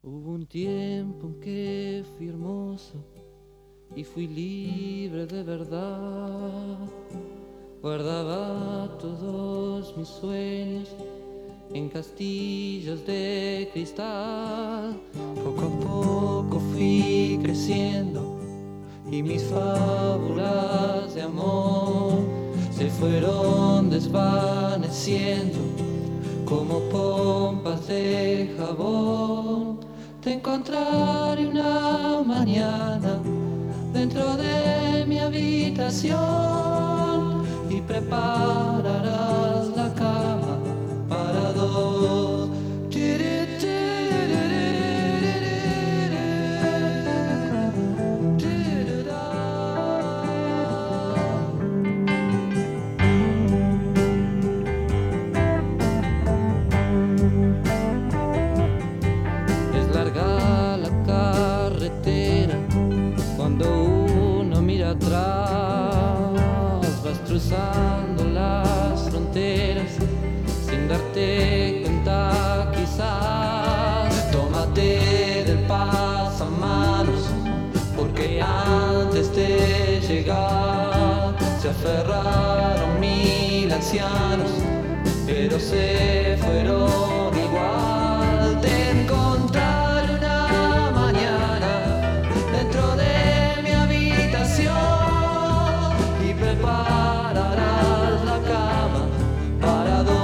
Hubo un tiempo en que fui hermoso y fui libre de verdad. Guardaba todos mis sueños en castillos de cristal. Poco a poco fui creciendo y mis fábulas de amor se fueron desvaneciendo como pompas de jabón. Te encontraré una mañana dentro de mi habitación y prepararás la cama para dos. Es larga la carretera cuando uno mira atrás. Vas cruzando las fronteras sin darte cuenta quizás. Tómate del pasamanos porque antes de llegar se aferraron 1000 ancianos, pero se fueron igual. Te encontraré una mañana dentro de mi habitación y prepararás la cama para dos.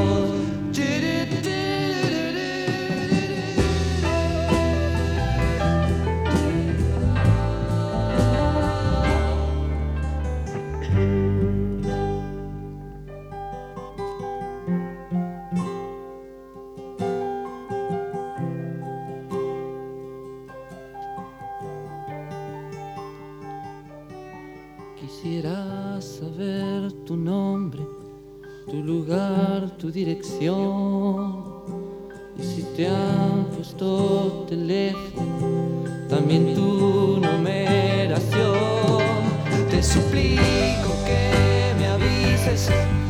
Quisiera saber tu nombre, tu lugar, tu dirección. Y si te han puesto teléfono, también tu numeración. Te suplico que me avises